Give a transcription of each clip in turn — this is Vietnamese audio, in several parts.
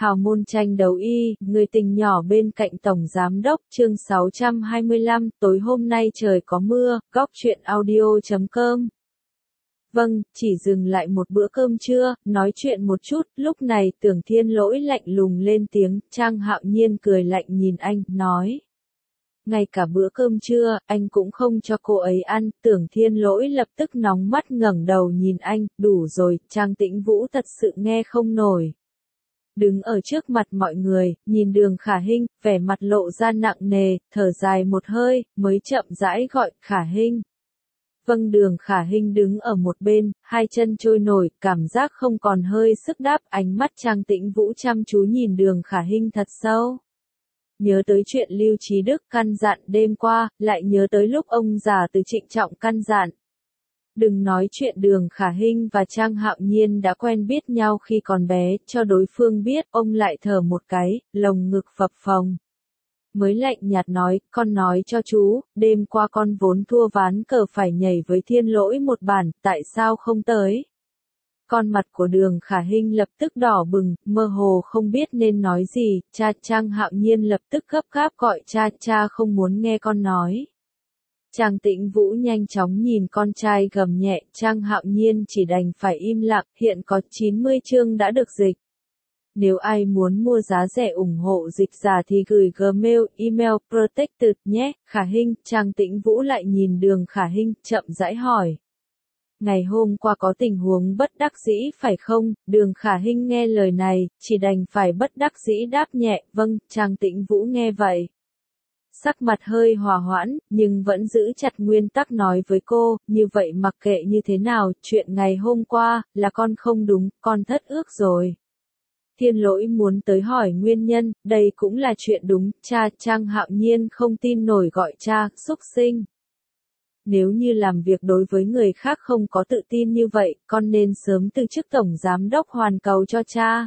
Hào môn tranh đấu y, người tình nhỏ bên cạnh Tổng Giám đốc, chương 625, tối hôm nay trời có mưa, góc truyện audio.com. Vâng, chỉ dừng lại một bữa cơm trưa, nói chuyện một chút, lúc này Tưởng Thiên Lỗi lạnh lùng lên tiếng, Trang Hạo Nhiên cười lạnh nhìn anh, nói. Ngay cả bữa cơm trưa, anh cũng không cho cô ấy ăn, Tưởng Thiên Lỗi lập tức nóng mắt ngẩng đầu nhìn anh, đủ rồi, Trang Tĩnh Vũ thật sự nghe không nổi. Đứng ở trước mặt mọi người, nhìn Đường Khả Hinh, vẻ mặt lộ ra nặng nề, thở dài một hơi, mới chậm rãi gọi, Khả Hinh. Vâng, Đường Khả Hinh đứng ở một bên, hai chân trôi nổi, cảm giác không còn hơi sức đáp, ánh mắt Trang Tĩnh Vũ chăm chú nhìn Đường Khả Hinh thật sâu. Nhớ tới chuyện Lưu Trí Đức căn dặn đêm qua, lại nhớ tới lúc ông già từ trịnh trọng căn dặn. Đừng nói chuyện Đường Khả Hinh và Trang Hạo Nhiên đã quen biết nhau khi còn bé, cho đối phương biết, ông lại thở một cái, lồng ngực phập phồng. Mới lạnh nhạt nói, con nói cho chú, đêm qua con vốn thua ván cờ phải nhảy với Thiên Lỗi một bản, tại sao không tới? Con mặt của Đường Khả Hinh lập tức đỏ bừng, mơ hồ không biết nên nói gì, Trang Hạo Nhiên lập tức gấp gáp gọi cha không muốn nghe con nói. Trang Tĩnh Vũ nhanh chóng nhìn con trai gầm nhẹ, Trang Hạo Nhiên chỉ đành phải im lặng, hiện có 90 chương đã được dịch. Nếu ai muốn mua giá rẻ ủng hộ dịch giả thì gửi Gmail, email protected nhé, Khả Hinh, Trang Tĩnh Vũ lại nhìn Đường Khả Hinh, chậm rãi hỏi. Ngày hôm qua có tình huống bất đắc dĩ phải không? Đường Khả Hinh nghe lời này, chỉ đành phải bất đắc dĩ đáp nhẹ, vâng, Trang Tĩnh Vũ nghe vậy. Sắc mặt hơi hòa hoãn, nhưng vẫn giữ chặt nguyên tắc nói với cô, như vậy mặc kệ như thế nào, chuyện ngày hôm qua, là con không đúng, con thất ước rồi. Thiên Lỗi muốn tới hỏi nguyên nhân, đây cũng là chuyện đúng, Trang Hạo Nhiên không tin nổi gọi cha, xúc sinh. Nếu như làm việc đối với người khác không có tự tin như vậy, con nên sớm từ chức Tổng Giám đốc Hoàn Cầu cho cha.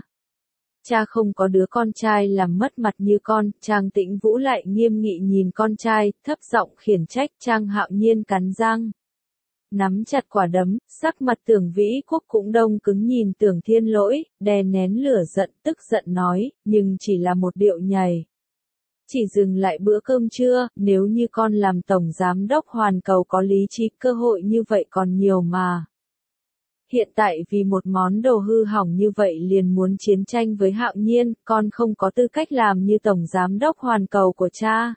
Cha không có đứa con trai làm mất mặt như con, Trang Tĩnh Vũ lại nghiêm nghị nhìn con trai, thấp giọng khiển trách, Trang Hạo Nhiên cắn răng. Nắm chặt quả đấm, sắc mặt Tưởng Vĩ Quốc cũng đông cứng nhìn Tưởng Thiên Lỗi, đè nén lửa giận tức giận nói, nhưng chỉ là một điệu nhảy. Chỉ dừng lại bữa cơm trưa, nếu như con làm Tổng Giám đốc Hoàn Cầu có lý trí, cơ hội như vậy còn nhiều mà. Hiện tại vì một món đồ hư hỏng như vậy liền muốn chiến tranh với Hạo Nhiên, con không có tư cách làm như Tổng Giám đốc Hoàn Cầu của cha.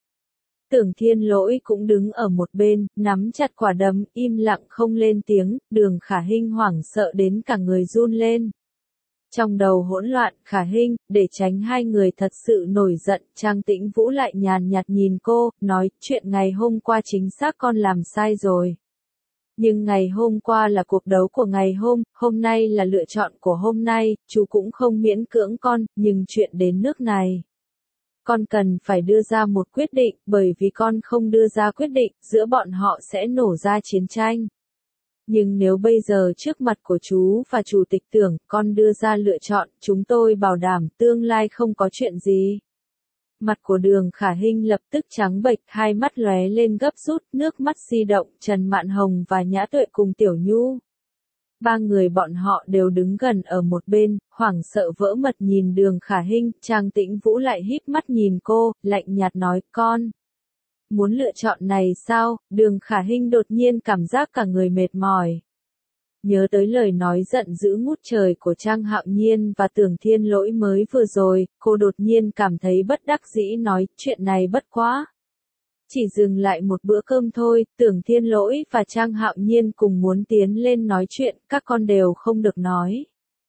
Tưởng Thiên Lỗi cũng đứng ở một bên, nắm chặt quả đấm, im lặng không lên tiếng, Đường Khả Hinh hoảng sợ đến cả người run lên. Trong đầu hỗn loạn, Khả Hinh, để tránh hai người thật sự nổi giận, Trang Tĩnh Vũ lại nhàn nhạt nhìn cô, nói, chuyện ngày hôm qua chính xác con làm sai rồi. Nhưng ngày hôm qua là cuộc đấu của ngày hôm nay là lựa chọn của hôm nay, chú cũng không miễn cưỡng con, nhưng chuyện đến nước này. Con cần phải đưa ra một quyết định, bởi vì con không đưa ra quyết định, giữa bọn họ sẽ nổ ra chiến tranh. Nhưng nếu bây giờ trước mặt của chú và Chủ tịch Tưởng, con đưa ra lựa chọn, chúng tôi bảo đảm tương lai không có chuyện gì. Mặt của Đường Khả Hinh lập tức trắng bệch, hai mắt lóe lên gấp rút, nước mắt di động, Trần Mạn Hồng và Nhã Tuệ cùng Tiểu Nhu. Ba người bọn họ đều đứng gần ở một bên, hoảng sợ vỡ mật nhìn Đường Khả Hinh, Trang Tĩnh Vũ lại híp mắt nhìn cô, lạnh nhạt nói, con. Muốn lựa chọn này sao? Đường Khả Hinh đột nhiên cảm giác cả người mệt mỏi. Nhớ tới lời nói giận dữ ngút trời của Trang Hạo Nhiên và Tưởng Thiên Lỗi mới vừa rồi, cô đột nhiên cảm thấy bất đắc dĩ nói, chuyện này bất quá. Chỉ dừng lại một bữa cơm thôi, Tưởng Thiên Lỗi và Trang Hạo Nhiên cùng muốn tiến lên nói chuyện, các con đều không được nói.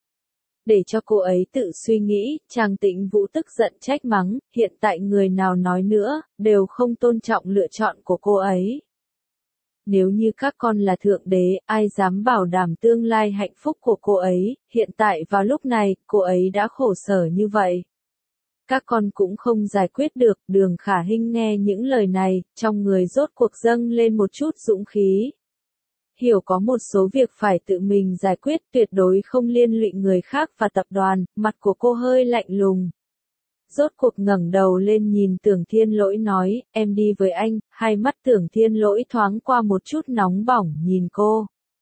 Để cho cô ấy tự suy nghĩ, Trang Tĩnh Vũ tức giận trách mắng, hiện tại người nào nói nữa, đều không tôn trọng lựa chọn của cô ấy. Nếu như các con là thượng đế, ai dám bảo đảm tương lai hạnh phúc của cô ấy, hiện tại vào lúc này, cô ấy đã khổ sở như vậy. Các con cũng không giải quyết được, Đường Khả Hinh nghe những lời này, trong người rốt cuộc dâng lên một chút dũng khí. Hiểu có một số việc phải tự mình giải quyết, tuyệt đối không liên lụy người khác và tập đoàn, mặt của cô hơi lạnh lùng. Rốt cuộc ngẩng đầu lên nhìn Tưởng Thiên Lỗi nói, em đi với anh, hai mắt Tưởng Thiên Lỗi thoáng qua một chút nóng bỏng nhìn cô.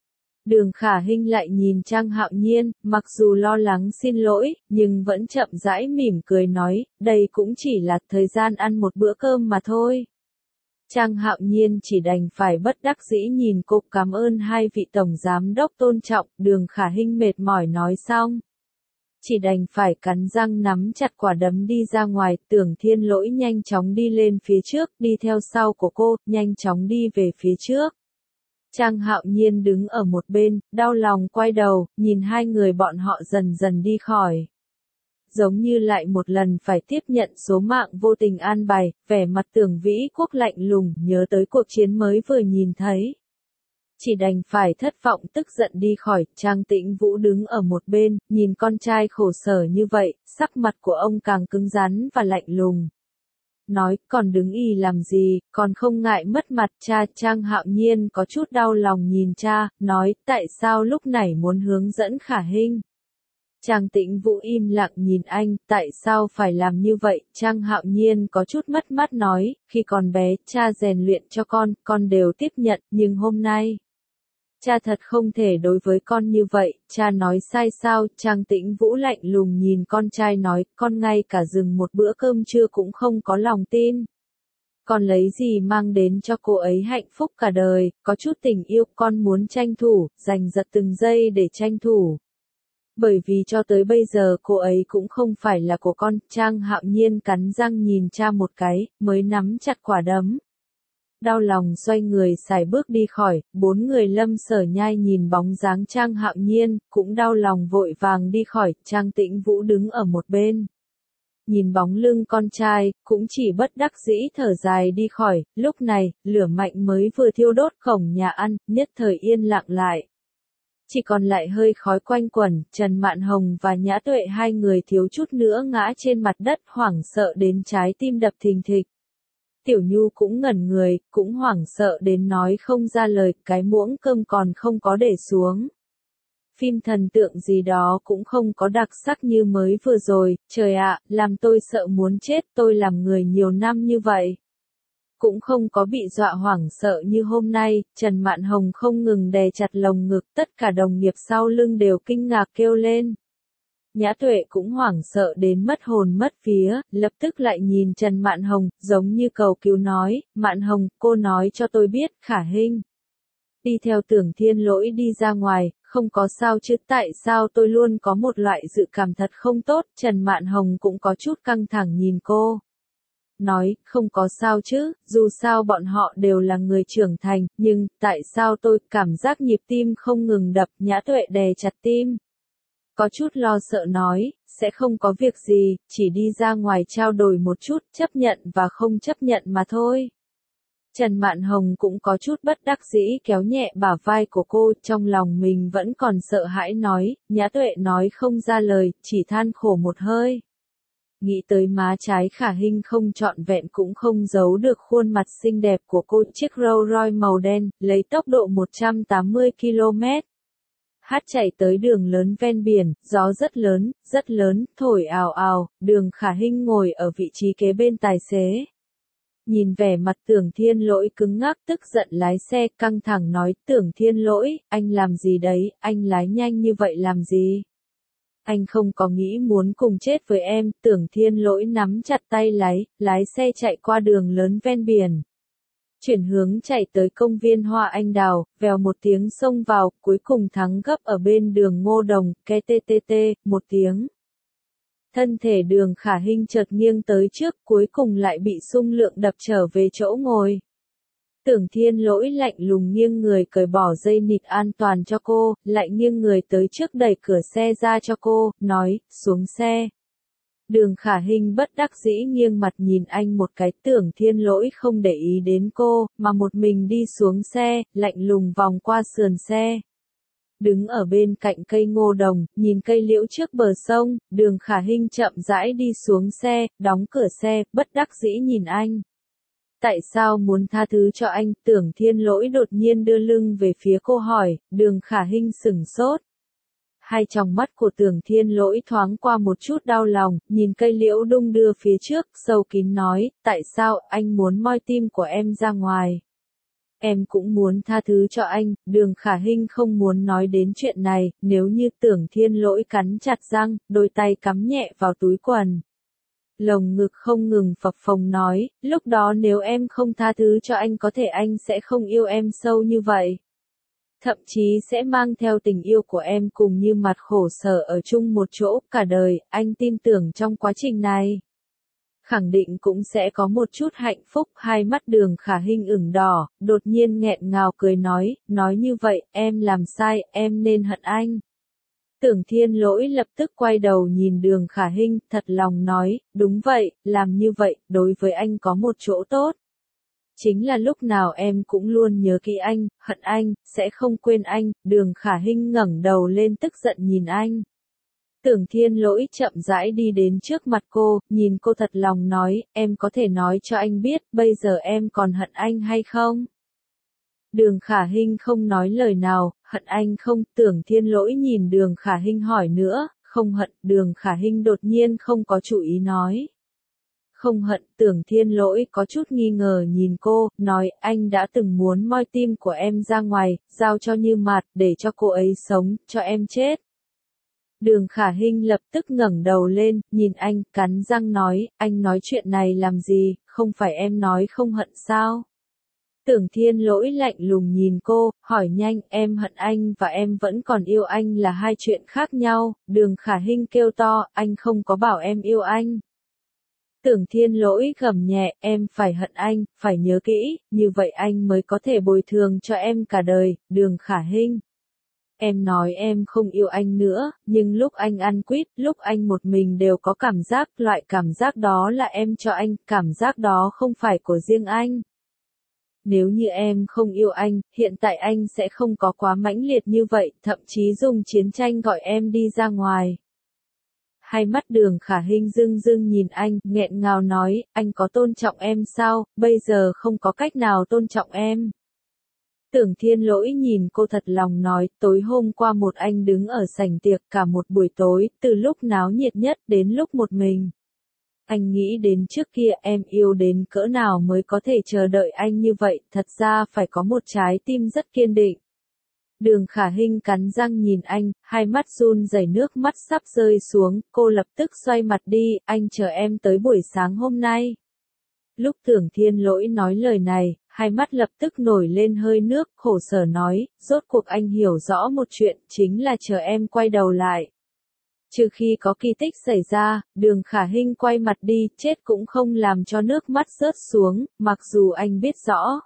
Đường Khả Hinh lại nhìn Trang Hạo Nhiên, mặc dù lo lắng xin lỗi, nhưng vẫn chậm rãi mỉm cười nói, đây cũng chỉ là thời gian ăn một bữa cơm mà thôi. Trang Hạo Nhiên chỉ đành phải bất đắc dĩ nhìn cô, cảm ơn hai vị tổng giám đốc tôn trọng. Đường Khả Hinh mệt mỏi nói xong, chỉ đành phải cắn răng nắm chặt quả đấm đi ra ngoài. Tưởng Thiên Lỗi nhanh chóng đi lên phía trước, đi theo sau của cô, nhanh chóng đi về phía trước. Trang Hạo Nhiên đứng ở một bên, đau lòng quay đầu, nhìn hai người bọn họ dần dần đi khỏi. Giống như lại một lần phải tiếp nhận số mạng vô tình an bài, vẻ mặt Tưởng Vĩ Quốc lạnh lùng, nhớ tới cuộc chiến mới vừa nhìn thấy. Chỉ đành phải thất vọng tức giận đi khỏi. Trang Tĩnh Vũ đứng ở một bên, nhìn con trai khổ sở như vậy, sắc mặt của ông càng cứng rắn và lạnh lùng. Nói, còn đứng ì làm gì, còn không ngại mất mặt cha. Trang Hạo Nhiên có chút đau lòng nhìn cha, nói, tại sao lúc này muốn hướng dẫn Khả Hinh. Trang Tĩnh Vũ im lặng nhìn anh, tại sao phải làm như vậy. Trang Hạo Nhiên có chút mất mát nói, khi còn bé, cha rèn luyện cho con đều tiếp nhận, nhưng hôm nay, cha thật không thể đối với con như vậy. Cha nói sai sao? Trang Tĩnh Vũ lạnh lùng nhìn con trai nói, con ngay cả dừng một bữa cơm trưa cũng không có lòng tin. Con lấy gì mang đến cho cô ấy hạnh phúc cả đời, có chút tình yêu, con muốn tranh thủ, giành giật từng giây để tranh thủ. Bởi vì cho tới bây giờ cô ấy cũng không phải là của con. Trang Hạo Nhiên cắn răng nhìn cha một cái, mới nắm chặt quả đấm. Đau lòng xoay người xài bước đi khỏi. Bốn người Lâm Sở Nhai nhìn bóng dáng Trang Hạo Nhiên, cũng đau lòng vội vàng đi khỏi. Trang Tĩnh Vũ đứng ở một bên, nhìn bóng lưng con trai, cũng chỉ bất đắc dĩ thở dài đi khỏi. Lúc này, lửa mạnh mới vừa thiêu đốt cổng nhà ăn, nhất thời yên lặng lại. Chỉ còn lại hơi khói quanh quẩn. Trần Mạn Hồng và Nhã Tuệ hai người thiếu chút nữa ngã trên mặt đất, hoảng sợ đến trái tim đập thình thịch. Tiểu Nhu cũng ngẩn người, cũng hoảng sợ đến nói không ra lời, cái muỗng cơm còn không có để xuống. Phim thần tượng gì đó cũng không có đặc sắc như mới vừa rồi. Trời ạ, làm tôi sợ muốn chết. Tôi làm người nhiều năm như vậy, cũng không có bị dọa hoảng sợ như hôm nay. Trần Mạn Hồng không ngừng đè chặt lồng ngực, tất cả đồng nghiệp sau lưng đều kinh ngạc kêu lên. Nhã Tuệ cũng hoảng sợ đến mất hồn mất vía, lập tức lại nhìn Trần Mạn Hồng, giống như cầu cứu nói, Mạn Hồng, cô nói cho tôi biết, Khả Hinh đi theo Tưởng Thiên Lỗi đi ra ngoài, không có sao chứ? Tại sao tôi luôn có một loại dự cảm thật không tốt? Trần Mạn Hồng cũng có chút căng thẳng nhìn cô. Nói, không có sao chứ, dù sao bọn họ đều là người trưởng thành, nhưng, tại sao tôi cảm giác nhịp tim không ngừng đập? Nhã Tuệ đè chặt tim, có chút lo sợ nói, sẽ không có việc gì, chỉ đi ra ngoài trao đổi một chút, chấp nhận và không chấp nhận mà thôi. Trần Mạn Hồng cũng có chút bất đắc dĩ kéo nhẹ bả vai của cô, trong lòng mình vẫn còn sợ hãi nói. Nhã Tuệ nói không ra lời, chỉ than khổ một hơi. Nghĩ tới má trái Khả Hinh không trọn vẹn cũng không giấu được khuôn mặt xinh đẹp của cô. Chiếc Rolls Royce màu đen, lấy tốc độ 180 km/h chạy tới đường lớn ven biển. Gió rất lớn, thổi ào ào. Đường Khả Hinh ngồi ở vị trí kế bên tài xế. Nhìn vẻ mặt Tưởng Thiên Lỗi cứng ngắc, tức giận lái xe, căng thẳng nói, Tưởng Thiên Lỗi, anh làm gì đấy, anh lái nhanh như vậy làm gì? Anh không có nghĩ muốn cùng chết với em. Tưởng Thiên Lỗi nắm chặt tay lái xe chạy qua đường lớn ven biển. Chuyển hướng chạy tới công viên Hoa Anh Đào, vèo một tiếng xông vào, cuối cùng thắng gấp ở bên đường Ngô Đồng, KTTT, một tiếng. Thân thể Đường Khả Hinh chợt nghiêng tới trước, cuối cùng lại bị xung lượng đập trở về chỗ ngồi. Tưởng Thiên Lỗi lạnh lùng nghiêng người cởi bỏ dây nịt an toàn cho cô, lại nghiêng người tới trước đẩy cửa xe ra cho cô, nói, xuống xe. Đường Khả Hinh bất đắc dĩ nghiêng mặt nhìn anh một cái. Tưởng Thiên Lỗi không để ý đến cô, mà một mình đi xuống xe, lạnh lùng vòng qua sườn xe. Đứng ở bên cạnh cây ngô đồng, nhìn cây liễu trước bờ sông, Đường Khả Hinh chậm rãi đi xuống xe, đóng cửa xe, bất đắc dĩ nhìn anh. Tại sao muốn tha thứ cho anh? Tưởng Thiên Lỗi đột nhiên đưa lưng về phía cô hỏi. Đường Khả Hinh sửng sốt. Hai tròng mắt của Tưởng Thiên Lỗi thoáng qua một chút đau lòng, nhìn cây liễu đung đưa phía trước, sâu kín nói, tại sao anh muốn moi tim của em ra ngoài? em cũng muốn tha thứ cho anh, Đường Khả Hinh không muốn nói đến chuyện này, nếu như Tưởng Thiên Lỗi cắn chặt răng, đôi tay cắm nhẹ vào túi quần. Lồng ngực không ngừng phập phồng nói, lúc đó nếu em không tha thứ cho anh có thể anh sẽ không yêu em sâu như vậy. Thậm chí sẽ mang theo tình yêu của em cùng như mặt khổ sở ở chung một chỗ cả đời, anh tin tưởng trong quá trình này. Khẳng định cũng sẽ có một chút hạnh phúc. Hai mắt Đường Khả Hinh ửng đỏ, đột nhiên nghẹn ngào cười nói như vậy, em làm sai, em nên hận anh. Tưởng Thiên Lỗi lập tức quay đầu nhìn Đường Khả Hinh, thật lòng nói, đúng vậy, làm như vậy, đối với anh có một chỗ tốt. Chính là lúc nào em cũng luôn nhớ kỹ anh, hận anh, sẽ không quên anh. Đường Khả Hinh ngẩng đầu lên tức giận nhìn anh. Tưởng Thiên Lỗi chậm rãi đi đến trước mặt cô, nhìn cô thật lòng nói, em có thể nói cho anh biết, bây giờ em còn hận anh hay không? Đường Khả Hinh không nói lời nào, hận anh không? Tưởng Thiên Lỗi nhìn Đường Khả Hinh hỏi nữa, không hận. Đường Khả Hinh đột nhiên không có chủ ý nói. Không hận. Tưởng Thiên Lỗi có chút nghi ngờ nhìn cô, nói, anh đã từng muốn moi tim của em ra ngoài, giao cho Như Mạt, để cho cô ấy sống, cho em chết. Đường Khả Hinh lập tức ngẩng đầu lên, nhìn anh, cắn răng nói, anh nói chuyện này làm gì, không phải em nói không hận sao? Tưởng Thiên Lỗi lạnh lùng nhìn cô, hỏi nhanh, em hận anh và em vẫn còn yêu anh là hai chuyện khác nhau. Đường Khả Hinh kêu to, anh không có bảo em yêu anh. Tưởng Thiên Lỗi gầm nhẹ, em phải hận anh, phải nhớ kỹ, như vậy anh mới có thể bồi thường cho em cả đời. Đường Khả Hinh. Em nói em không yêu anh nữa, nhưng lúc anh ăn quýt, lúc anh một mình đều có cảm giác, loại cảm giác đó là em cho anh, cảm giác đó không phải của riêng anh. Nếu như em không yêu anh, hiện tại anh sẽ không có quá mãnh liệt như vậy, thậm chí dùng chiến tranh gọi em đi ra ngoài. Hai mắt Đường Khả Hinh rưng rưng nhìn anh, nghẹn ngào nói, anh có tôn trọng em sao, bây giờ không có cách nào tôn trọng em. Tưởng Thiên Lỗi nhìn cô thật lòng nói, tối hôm qua một anh đứng ở sảnh tiệc cả một buổi tối, từ lúc náo nhiệt nhất đến lúc một mình. Anh nghĩ đến trước kia em yêu đến cỡ nào mới có thể chờ đợi anh như vậy, thật ra phải có một trái tim rất kiên định. Đường Khả Hinh cắn răng nhìn anh, hai mắt run rẩy nước mắt sắp rơi xuống, cô lập tức xoay mặt đi, anh chờ em tới buổi sáng hôm nay. Lúc Tưởng Thiên Lỗi nói lời này, hai mắt lập tức nổi lên hơi nước, khổ sở nói, rốt cuộc anh hiểu rõ một chuyện, chính là chờ em quay đầu lại. Trừ khi có kỳ tích xảy ra, Đường Khả Hinh quay mặt đi, chết cũng không làm cho nước mắt rớt xuống, mặc dù anh biết rõ.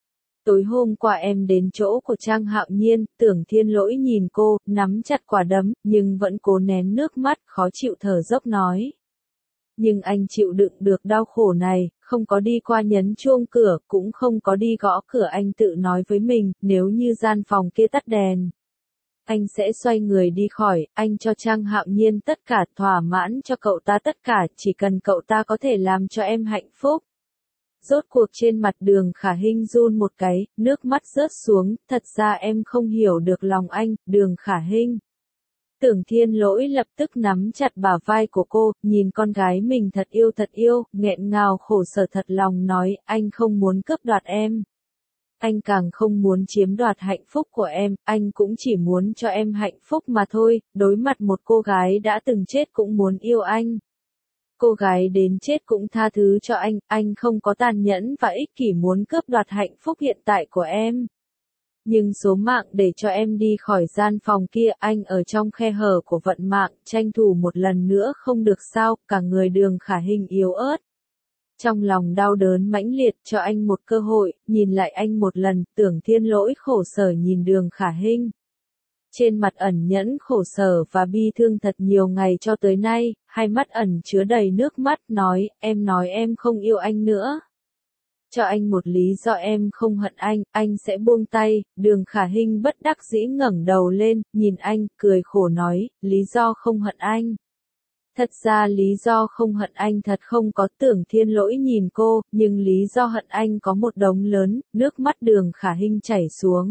Tối hôm qua em đến chỗ của Trang Hạo Nhiên, Tưởng Thiên Lỗi nhìn cô, nắm chặt quả đấm, nhưng vẫn cố nén nước mắt, khó chịu thở dốc nói. Nhưng anh chịu đựng được đau khổ này, không có đi qua nhấn chuông cửa, cũng không có đi gõ cửa, anh tự nói với mình, nếu như gian phòng kia tắt đèn. Anh sẽ xoay người đi khỏi, anh cho Trang Hạo Nhiên tất cả, thỏa mãn cho cậu ta tất cả, chỉ cần cậu ta có thể làm cho em hạnh phúc. Rốt cuộc trên mặt Đường Khả Hinh run một cái, nước mắt rớt xuống, thật ra em không hiểu được lòng anh, Đường Khả Hinh. Tưởng Thiên Lỗi lập tức nắm chặt bả vai của cô, nhìn con gái mình thật yêu, nghẹn ngào khổ sở thật lòng nói, anh không muốn cướp đoạt em. Anh càng không muốn chiếm đoạt hạnh phúc của em, anh cũng chỉ muốn cho em hạnh phúc mà thôi, đối mặt một cô gái đã từng chết cũng muốn yêu anh. Cô gái đến chết cũng tha thứ cho anh không có tàn nhẫn và ích kỷ muốn cướp đoạt hạnh phúc hiện tại của em. Nhưng số mạng để cho em đi khỏi gian phòng kia, anh ở trong khe hở của vận mạng, tranh thủ một lần nữa không được sao, cả người Đường Khả Hinh yếu ớt. Trong lòng đau đớn mãnh liệt, cho anh một cơ hội, nhìn lại anh một lần. Tưởng Thiên Lỗi khổ sở nhìn Đường Khả Hinh. Trên mặt ẩn nhẫn khổ sở và bi thương thật nhiều ngày cho tới nay, hai mắt ẩn chứa đầy nước mắt, nói em không yêu anh nữa. Cho anh một lý do em không hận anh sẽ buông tay. Đường Khả Hinh bất đắc dĩ ngẩng đầu lên, nhìn anh, cười khổ nói, lý do không hận anh. Thật ra lý do không hận anh thật không có. Tưởng Thiên Lỗi nhìn cô, nhưng lý do hận anh có một đống lớn, nước mắt Đường Khả Hinh chảy xuống.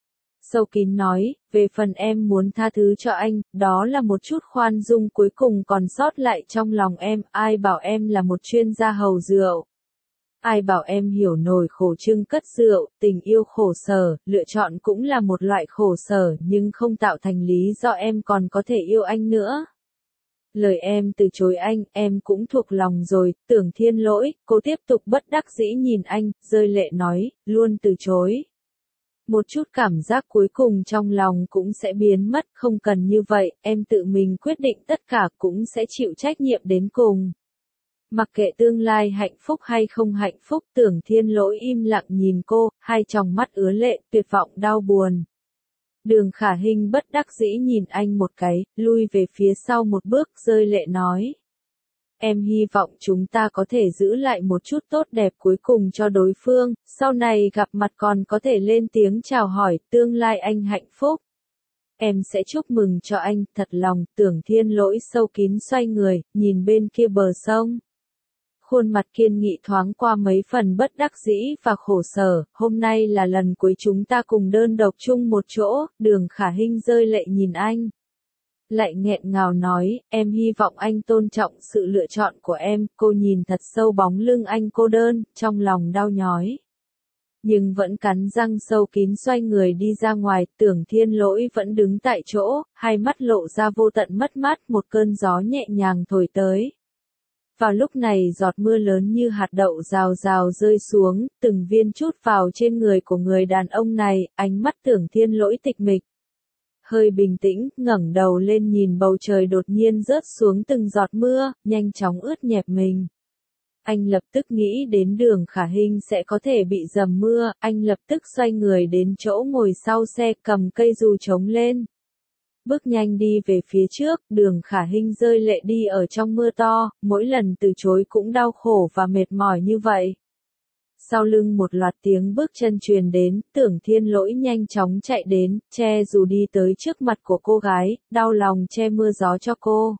Sâu kín nói, về phần em muốn tha thứ cho anh, đó là một chút khoan dung cuối cùng còn sót lại trong lòng em, ai bảo em là một chuyên gia hầu rượu. Ai bảo em hiểu nổi khổ trưng cất rượu, tình yêu khổ sở, lựa chọn cũng là một loại khổ sở nhưng không tạo thành lý do em còn có thể yêu anh nữa. Lời em từ chối anh, em cũng thuộc lòng rồi, Tưởng Thiên Lỗi, cô tiếp tục bất đắc dĩ nhìn anh, rơi lệ nói, luôn từ chối. Một chút cảm giác cuối cùng trong lòng cũng sẽ biến mất, không cần như vậy, em tự mình quyết định tất cả cũng sẽ chịu trách nhiệm đến cùng. Mặc kệ tương lai hạnh phúc hay không hạnh phúc, Tưởng Thiên Lỗi im lặng nhìn cô, hai tròng mắt ứa lệ, tuyệt vọng đau buồn. Đường Khả Hinh bất đắc dĩ nhìn anh một cái, lui về phía sau một bước, rơi lệ nói. Em hy vọng chúng ta có thể giữ lại một chút tốt đẹp cuối cùng cho đối phương, sau này gặp mặt còn có thể lên tiếng chào hỏi, tương lai anh hạnh phúc. Em sẽ chúc mừng cho anh, thật lòng, Tưởng Thiên Lỗi sâu kín xoay người, nhìn bên kia bờ sông. Khuôn mặt kiên nghị thoáng qua mấy phần bất đắc dĩ và khổ sở, hôm nay là lần cuối chúng ta cùng đơn độc chung một chỗ, Đường Khả Hinh rơi lệ nhìn anh. Lại nghẹn ngào nói, em hy vọng anh tôn trọng sự lựa chọn của em, cô nhìn thật sâu bóng lưng anh cô đơn, trong lòng đau nhói. Nhưng vẫn cắn răng sâu kín xoay người đi ra ngoài, Tưởng Thiên Lỗi vẫn đứng tại chỗ, hai mắt lộ ra vô tận mất mát, một cơn gió nhẹ nhàng thổi tới. Vào lúc này giọt mưa lớn như hạt đậu rào rào rơi xuống, từng viên trút vào trên người của người đàn ông này, ánh mắt Tưởng Thiên Lỗi tịch mịch. Hơi bình tĩnh, ngẩng đầu lên nhìn bầu trời đột nhiên rớt xuống từng giọt mưa, nhanh chóng ướt nhẹp mình. Anh lập tức nghĩ đến Đường Khả Hinh sẽ có thể bị dầm mưa, anh lập tức xoay người đến chỗ ngồi sau xe cầm cây dù chống lên. Bước nhanh đi về phía trước, Đường Khả Hinh rơi lệ đi ở trong mưa to, mỗi lần từ chối cũng đau khổ và mệt mỏi như vậy. Sau lưng một loạt tiếng bước chân truyền đến, Tưởng Thiên Lỗi nhanh chóng chạy đến, che dù đi tới trước mặt của cô gái, đau lòng che mưa gió cho cô.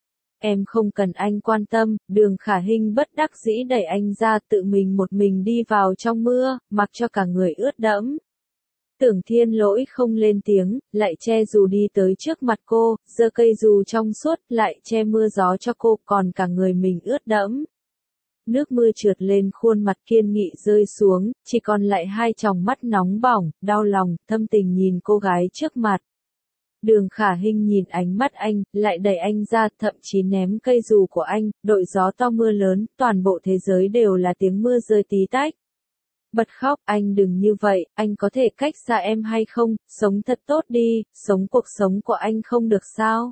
Em không cần anh quan tâm, Đường Khả Hinh bất đắc dĩ đẩy anh ra, tự mình một mình đi vào trong mưa, mặc cho cả người ướt đẫm. Tưởng Thiên Lỗi không lên tiếng, lại che dù đi tới trước mặt cô, giơ cây dù trong suốt, lại che mưa gió cho cô, còn cả người mình ướt đẫm. Nước mưa trượt lên khuôn mặt kiên nghị rơi xuống, chỉ còn lại hai tròng mắt nóng bỏng, đau lòng, thâm tình nhìn cô gái trước mặt. Đường Khả Hinh nhìn ánh mắt anh, lại đẩy anh ra, thậm chí ném cây dù của anh, đội gió to mưa lớn, toàn bộ thế giới đều là tiếng mưa rơi tí tách. Bật khóc, anh đừng như vậy, anh có thể cách xa em hay không, sống thật tốt đi, sống cuộc sống của anh không được sao?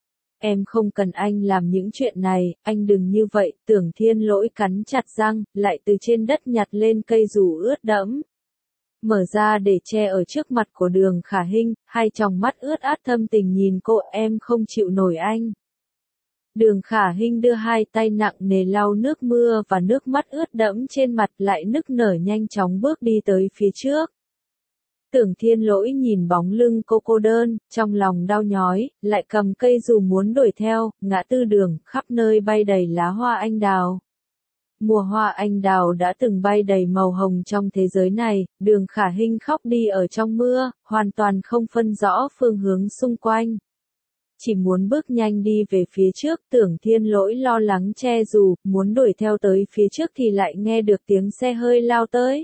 Em không cần anh làm những chuyện này, anh đừng như vậy, Tưởng Thiên Lỗi cắn chặt răng, lại từ trên đất nhặt lên cây dù ướt đẫm. Mở ra để che ở trước mặt của Đường Khả Hinh, hai tròng mắt ướt át thâm tình nhìn cô, em không chịu nổi anh. Đường Khả Hinh đưa hai tay nặng nề lau nước mưa và nước mắt ướt đẫm trên mặt, lại nức nở nhanh chóng bước đi tới phía trước. Tưởng Thiên Lỗi nhìn bóng lưng cô đơn, trong lòng đau nhói, lại cầm cây dù muốn đuổi theo, ngã tư đường, khắp nơi bay đầy lá hoa anh đào. Mùa hoa anh đào đã từng bay đầy màu hồng trong thế giới này, Đường Khả Hinh khóc đi ở trong mưa, hoàn toàn không phân rõ phương hướng xung quanh. Chỉ muốn bước nhanh đi về phía trước, Tưởng Thiên Lỗi lo lắng che dù, muốn đuổi theo tới phía trước thì lại nghe được tiếng xe hơi lao tới.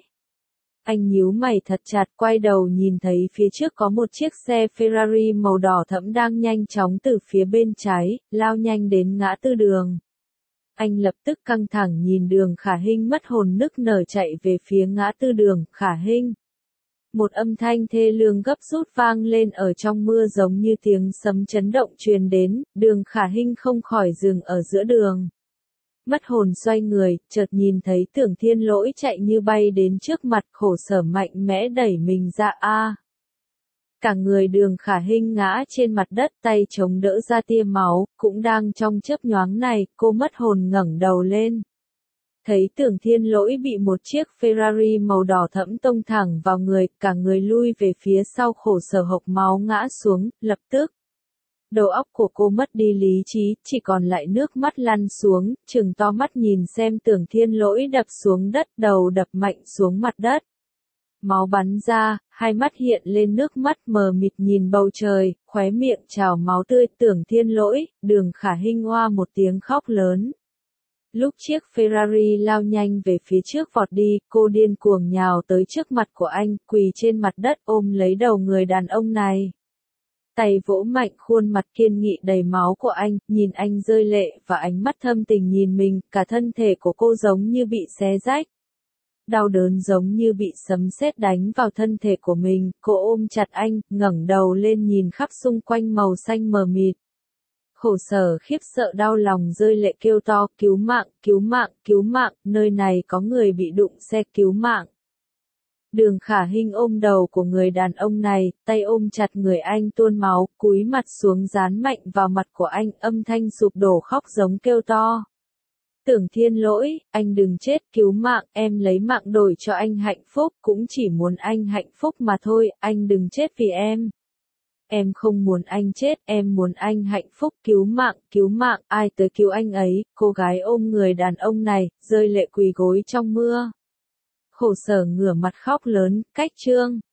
Anh nhíu mày thật chặt, quay đầu nhìn thấy phía trước có một chiếc xe Ferrari màu đỏ thẫm đang nhanh chóng từ phía bên trái, lao nhanh đến ngã tư đường. Anh lập tức căng thẳng nhìn Đường Khả Hinh mất hồn nức nở chạy về phía ngã tư đường, Khả Hinh. Một âm thanh thê lương gấp rút vang lên ở trong mưa giống như tiếng sấm chấn động truyền đến, Đường Khả Hinh không khỏi dừng ở giữa đường. Mất hồn xoay người, chợt nhìn thấy Tưởng Thiên Lỗi chạy như bay đến trước mặt, khổ sở mạnh mẽ đẩy mình ra Cả người Đường Khả Hinh ngã trên mặt đất, tay chống đỡ ra tia máu, cũng đang trong chớp nhoáng này, cô mất hồn ngẩng đầu lên. Thấy Tưởng Thiên Lỗi bị một chiếc Ferrari màu đỏ thẫm tông thẳng vào người, cả người lui về phía sau khổ sở hộc máu ngã xuống, lập tức. Đầu óc của cô mất đi lý trí, chỉ còn lại nước mắt lăn xuống, trừng to mắt nhìn xem Tưởng Thiên Lỗi đập xuống đất, đầu đập mạnh xuống mặt đất. Máu bắn ra, hai mắt hiện lên nước mắt mờ mịt nhìn bầu trời, khóe miệng trào máu tươi, Tưởng Thiên Lỗi, Đường Khả Hinh oa một tiếng khóc lớn. Lúc chiếc Ferrari lao nhanh về phía trước vọt đi, cô điên cuồng nhào tới trước mặt của anh, quỳ trên mặt đất ôm lấy đầu người đàn ông này. Tay vỗ mạnh khuôn mặt kiên nghị đầy máu của anh, nhìn anh rơi lệ và ánh mắt thâm tình nhìn mình, cả thân thể của cô giống như bị xé rách. Đau đớn giống như bị sấm sét đánh vào thân thể của mình, cô ôm chặt anh, ngẩng đầu lên nhìn khắp xung quanh màu xanh mờ mịt. Khổ sở khiếp sợ đau lòng rơi lệ kêu to, cứu mạng, cứu mạng, cứu mạng, nơi này có người bị đụng xe, cứu mạng. Đường Khả Hinh ôm đầu của người đàn ông này, tay ôm chặt người anh tuôn máu, cúi mặt xuống dán mạnh vào mặt của anh, âm thanh sụp đổ khóc giống kêu to. Tưởng Thiên Lỗi, anh đừng chết, cứu mạng, em lấy mạng đổi cho anh hạnh phúc, cũng chỉ muốn anh hạnh phúc mà thôi, anh đừng chết vì em. Em không muốn anh chết, em muốn anh hạnh phúc, cứu mạng, ai tới cứu anh ấy, cô gái ôm người đàn ông này, rơi lệ quỳ gối trong mưa. Khổ sở ngửa mặt khóc lớn, cách chương.